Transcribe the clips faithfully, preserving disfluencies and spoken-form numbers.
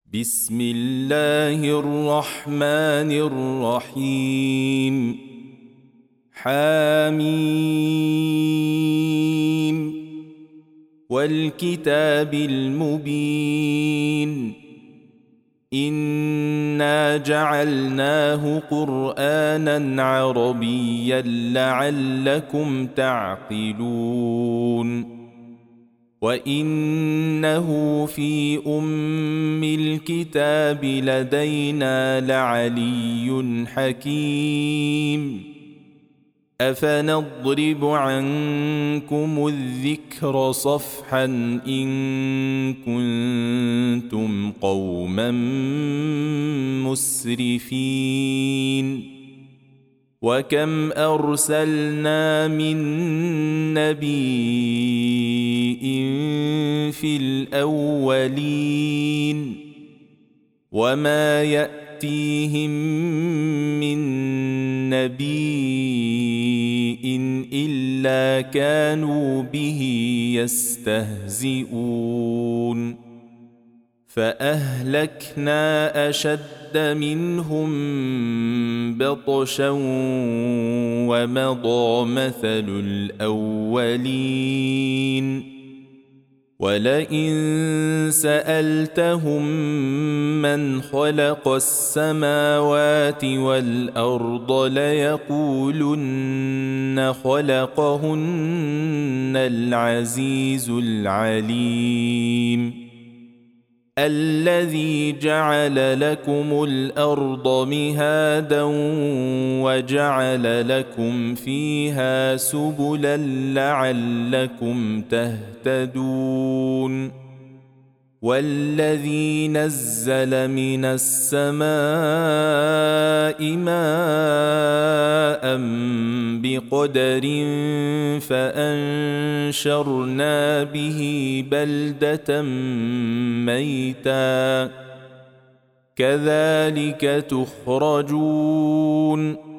بسم الله الرحمن الرحيم. حاميم والكتاب المبين إنا جعلناه قرآنا عربيا لعلكم تعقلون وإنه في أم الكتاب لدينا لعلي حكيم أفنضرب عنكم الذكر صفحا إن كنتم قوما مسرفين وكم أرسلنا من نبي في الأولين وما يأتيهم من نبي إلا كانوا به يستهزئون فأهلكنا أشد منهم بطشا ومضى مثل الأولين ولئن سألتهم من خلق السماوات والأرض ليقولن خلقهن العزيز العليم الذي جعل لكم الأرض مهادا وجعل لكم فيها سبلا لعلكم تهتدون والذي نزل من السماء ماء بقدر فأنشرنا به بلدة ميتا كذلك تخرجون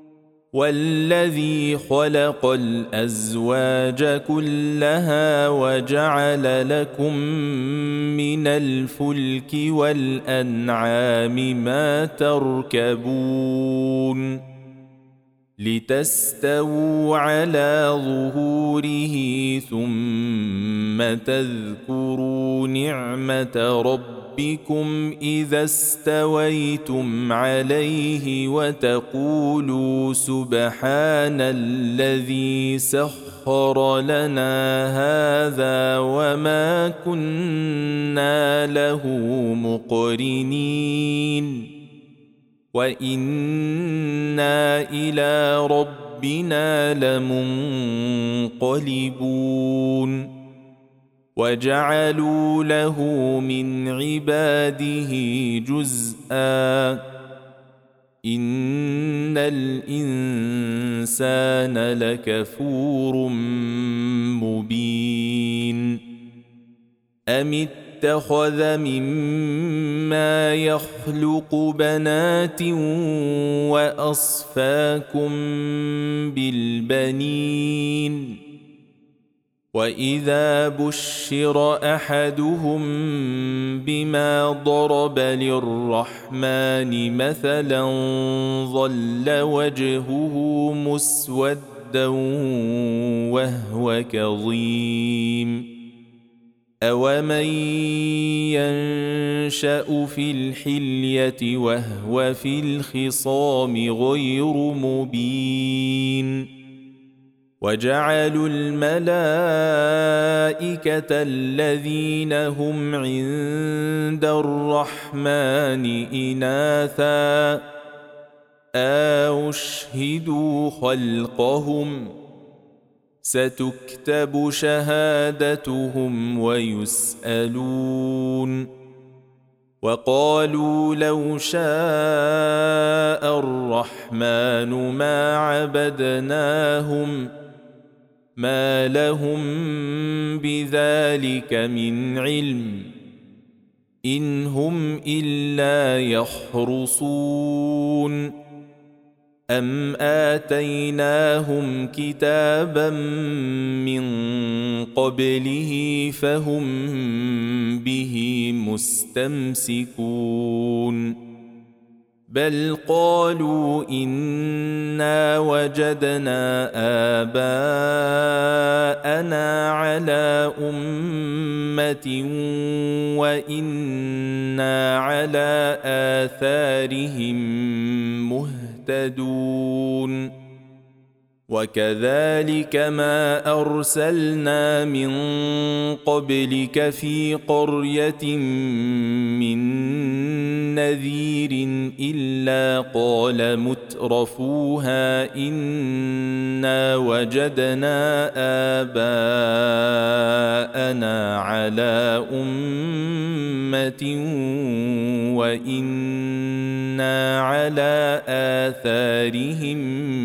والذي خلق الأزواج كلها وجعل لكم من الفلك والأنعام ما تركبون لتستووا على ظهوره ثم تذكروا نعمة ربكم بكم إذا استويتم عليه وتقولوا سبحان الذي سخر لنا هذا وما كنا له مقرنين وإنا إلى ربنا لمنقلبون وجعلوا له من عباده جزءا إن الإنسان لكفور مبين أم اتخذ مما يخلق بنات وأصفاكم بالبنين وإذا بشر أحدهم بما ضرب للرحمن مثلا ظل وجهه مسودا وهو كظيم أومن ينشأ في الحلية وهو في الخصام غير مبين وجعلوا الملائكة الذين هم عند الرحمن إناثا أشهدوا خلقهم ستكتب شهادتهم ويسألون وقالوا لو شاء الرحمن ما عبدناهم ما لهم بذلك من علم إن هم إلا يخرصون أم آتيناهم كتابا من قبله فهم به مستمسكون بل قالوا إنا وجدنا آباءنا على أمة وإنا على آثارهم مهتدون وكذلك ما أرسلنا من قبلك في قرية من نذير إلا قال مترفوها إنا وجدنا آباءنا على أمة وإنا على آثارهم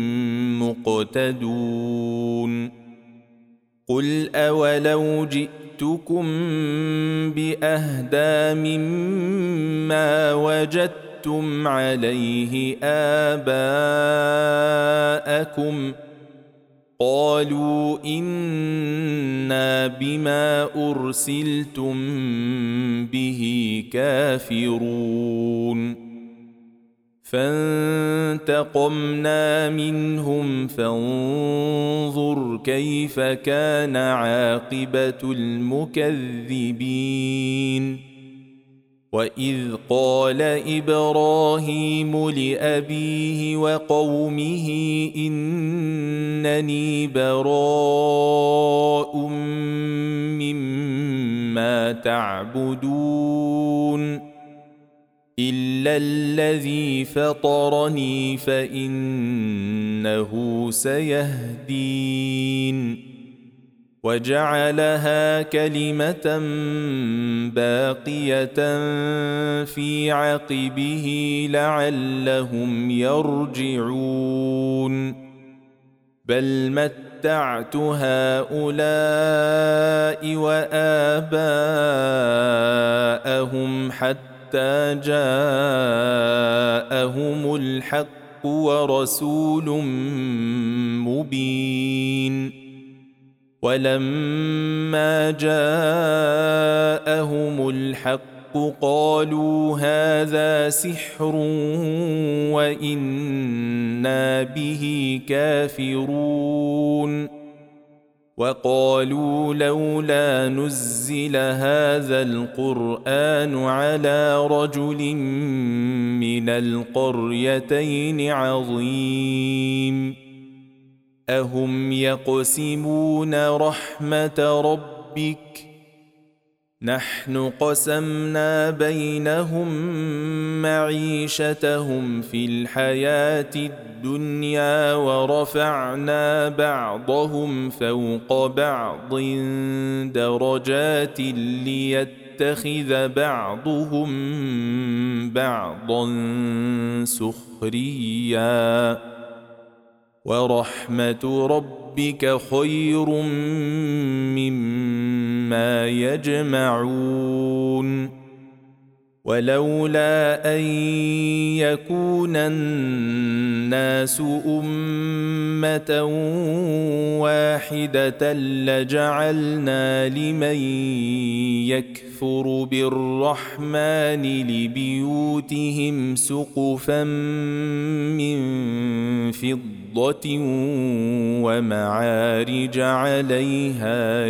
مقتدون قل أولو جئتكم بأهدى مما وجدتم عليه آباءكم قالوا إنا بما أرسلتم به كافرون فانتقمنا منهم فانظر كيف كان عاقبة المكذبين وإذ قال إبراهيم لأبيه وقومه إنني براء مما تعبدون إلا الذي فطرني فإنه سيهدين وجعلها كلمة باقية في عقبه لعلهم يرجعون بل متعت هؤلاء وآباءهم حتى حتى جاءهم الحق ورسول مبين ولما جاءهم الحق قالوا هذا سحر وإنا به كافرون وقالوا لولا نزل هذا القرآن على رجل من القريتين عظيم أهم يقسمون رحمة ربك نحن قسمنا بينهم معيشتهم في الحياة الدنيا ورفعنا بعضهم فوق بعض درجات ليتخذ بعضهم بعضا سخريا ورحمة ربك خير مما يجمعون ولولا أن يكون الناس أمة واحدة لجعلنا لمن يكفر بالرحمن لبيوتهم سقفا من فضة ومعارج عليها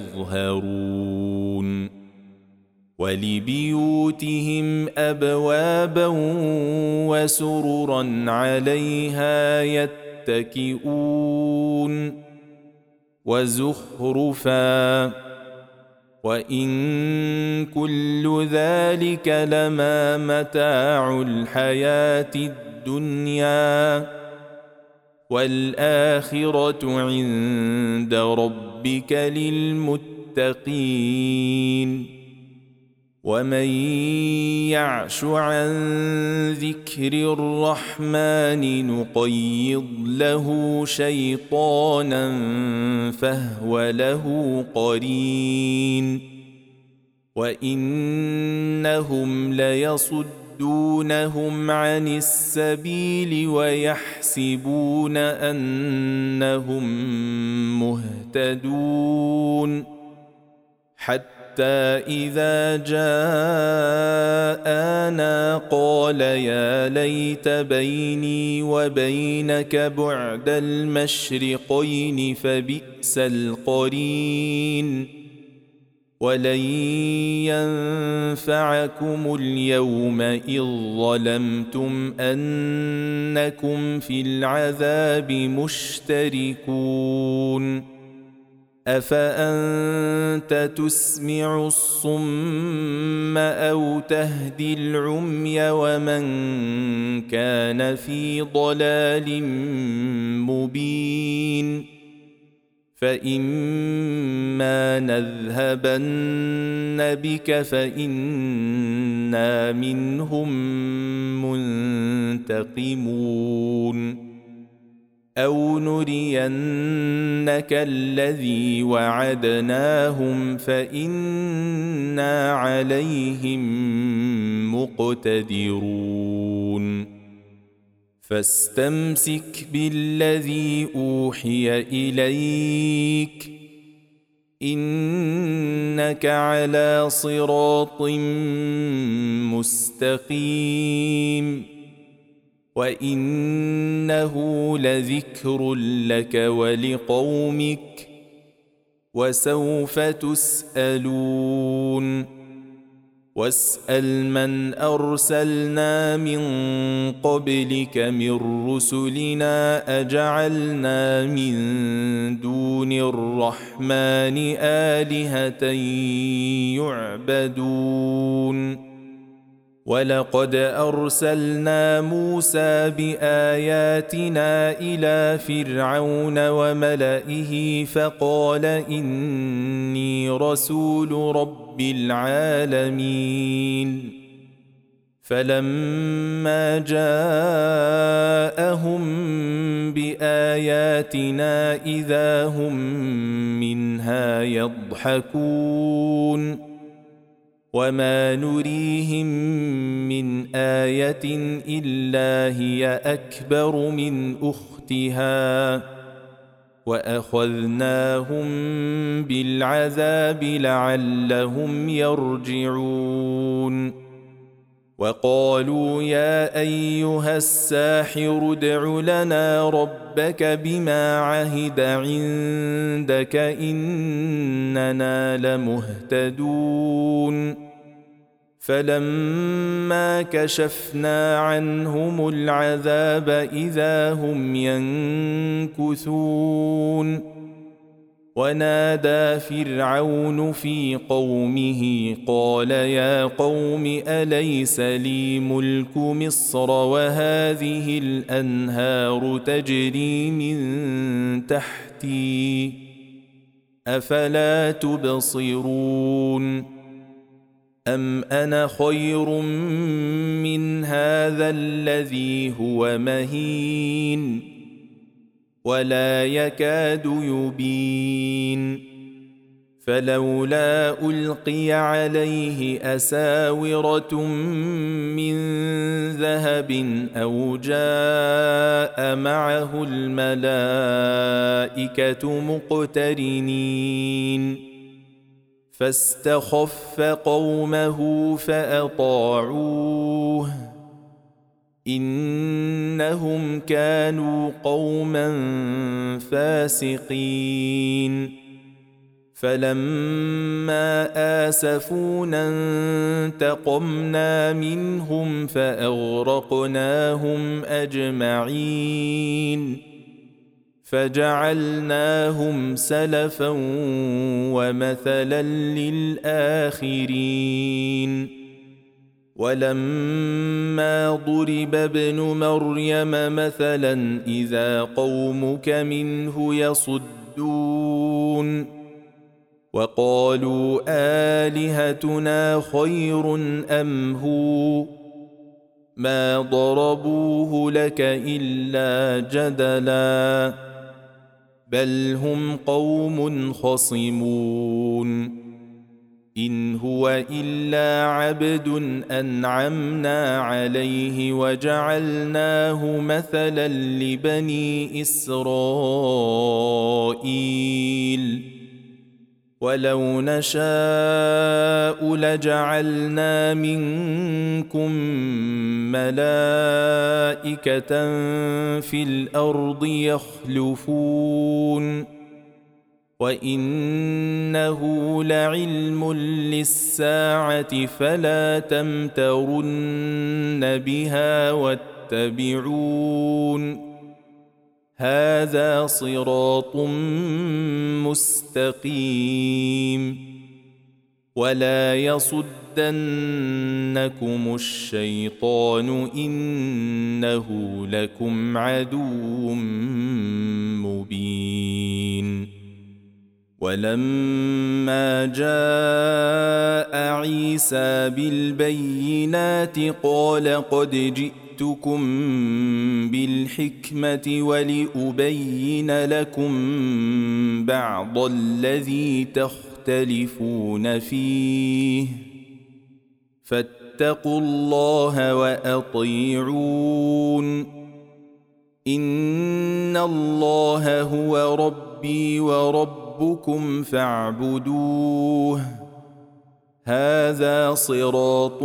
يظهرون ولبيوتهم أبوابا وسررا عليها يتكئون وزخرفا وإن كل ذلك لما متاع الحياة الدنيا والآخرة عند ربك للمتقين ومن يعش عن ذكر الرحمن نقيض له شيطانا فهو له قرين وإنهم ليصدون يصدونهم عن السبيل ويحسبون أنهم مهتدون حتى إذا جاءنا قال يا ليت بيني وبينك بعد المشرقين فبئس القرين ولن ينفعكم اليوم إذ ظلمتم أنكم في العذاب مشتركون أفأنت تسمع الصم أو تهدي العمي ومن كان في ضلال مبين فإما نذهبن بك فإنا منهم منتقمون أو نرينك الذي وعدناهم فإنا عليهم مقتدرون فاستمسك بالذي أوحي إليك إنك على صراط مستقيم وإنه لذكر لك ولقومك وسوف تسألون واسأل من أرسلنا من قبلك من رسلنا أجعلنا من دون الرحمن آلهة يعبدون ولقد أرسلنا موسى بآياتنا إلى فرعون وملئه فقال إني رسول رب العالمين فلما جاءهم بآياتنا إذا هم منها يضحكون وما نريهم من آية إلا هي أكبر من أختها وأخذناهم بالعذاب لعلهم يرجعون وقالوا يا أيها الساحر ادع لنا ربك بما عهد عندك إننا لمهتدون فلما كشفنا عنهم العذاب إذا هم ينكثون ونادى فرعون في قومه قال يا قوم أليس لي ملك مصر وهذه الأنهار تجري من تحتي أفلا تبصرون أم أنا خير من هذا الذي هو مهين ولا يكاد يبين فلولا ألقي عليه أساورة من ذهب أو جاء معه الملائكة مقترنين فاستخف قومه فأطاعوه إنهم كانوا قوما فاسقين فلما آسفونا انتقمنا منهم فأغرقناهم أجمعين فجعلناهم سلفا ومثلا للآخرين ولما ضرب ابن مريم مثلا إذا قومك منه يصدون وقالوا آلهتنا خير أم هو ما ضربوه لك إلا جدلا بل هم قوم خصمون إن هو إلا عبد أنعمنا عليه وجعلناه مثلا لبني إسرائيل ولو نشاء لجعلنا منكم ملائكة في الأرض يخلفون وإنه لعلم للساعة فلا تمترن بها واتبعون هذا صراط مستقيم ولا يصدنكم الشيطان إنه لكم عدو مبين ولما جاء عيسى بالبينات قال قد جئتكم بالحكمة ولأبين لكم بعض الذي تختلفون فيه فاتقوا الله وأطيعون إن الله هو ربي وربكم ربكم فاعبدوه هذا صراط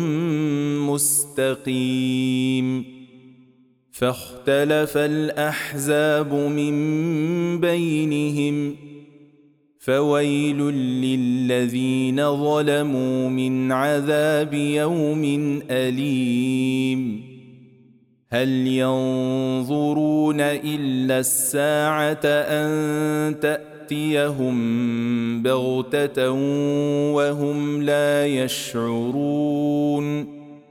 مستقيم فاختلف الأحزاب من بينهم فويل للذين ظلموا من عذاب يوم أليم هل ينظرون إلا الساعة أن تأتي تأتيهم بغتة وهم لا يشعرون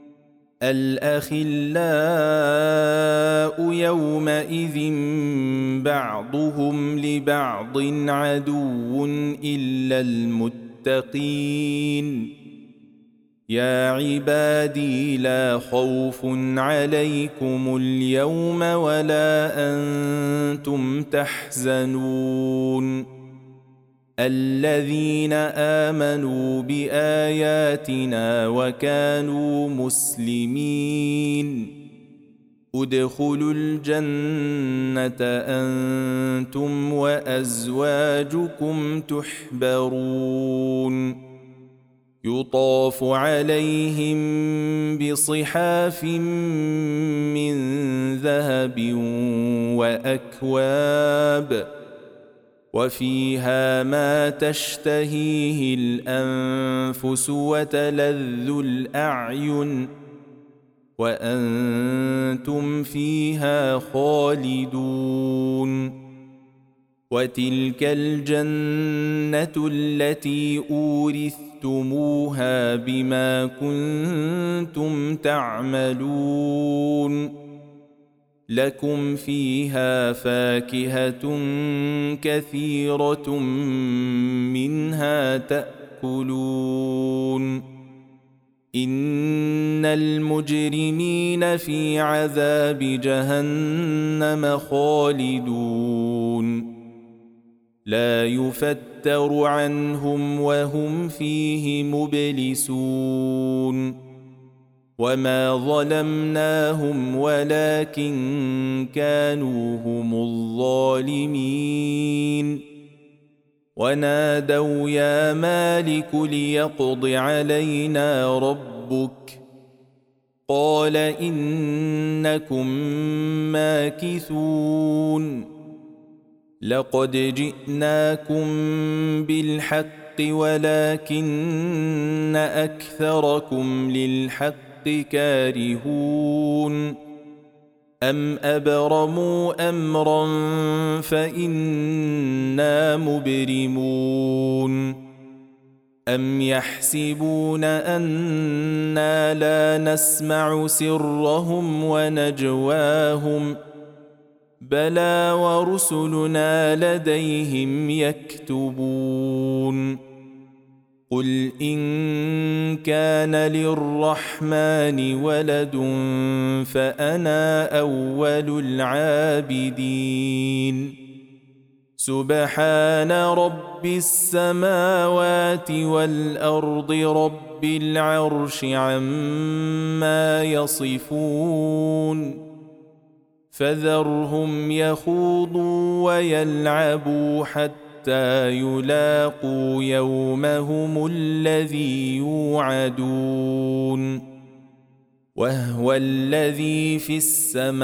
الأخلاء يومئذ بعضهم لبعض عدو إلا المتقين يا عبادي لا خوف عليكم اليوم ولا أنتم تحزنون الذين آمنوا بآياتنا وكانوا مسلمين ادخلوا الجنة أنتم وأزواجكم تحبرون يطاف عليهم بصحاف من ذهب وأكواب وفيها ما تشتهيه الأنفس وتلذ الأعين وأنتم فيها خالدون وتلك الجنة التي أورثتموها بما كنتم تعملون لكم فيها فاكهة كثيرة منها تأكلون إن المجرمين في عذاب جهنم خالدون لا يفتر عنهم وهم فيه مبلسون وما ظلمناهم ولكن كانوا هم الظالمين ونادوا يا مالك ليقض علينا ربك قال إنكم ماكثون لقد جئناكم بالحق ولكن أكثركم للحق كارهون أم أبرموا أمرا فإنا مبرمون أم يحسبون أنا لا نسمع سرهم ونجواهم بلى ورسلنا لديهم يكتبون قل إن كان للرحمن ولد فأنا أول العابدين سبحان رب السماوات والأرض رب العرش عما يصفون فذرهم يخوضوا ويلعبوا حتى يلاقوا يومهم الذي يوعدون وهو الذي في السماء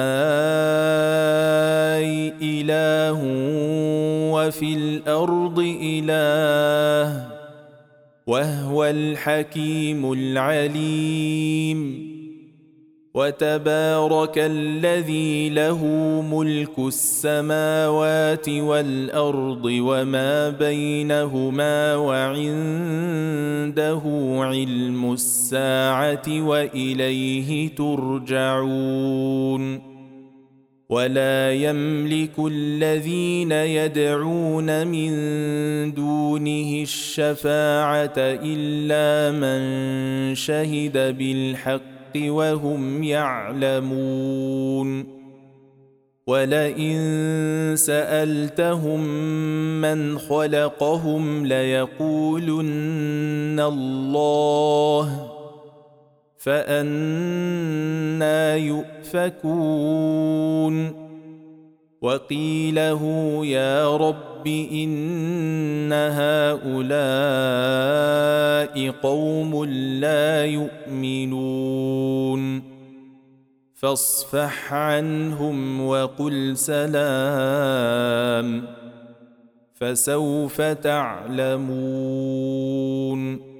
إله وفي الأرض إله وهو الحكيم العليم وتبارك الذي له ملك السماوات والأرض وما بينهما وعنده علم الساعة وإليه ترجعون ولا يملك الذين يدعون من دونه الشفاعة إلا من شهد بالحق وهم يعلمون ولئن سألتهم من خلقهم ليقولن الله فأنى يؤفكون وقيله يا رب إن هؤلاء قوم لا يؤمنون فاصفح عنهم وقل سلام فسوف تعلمون.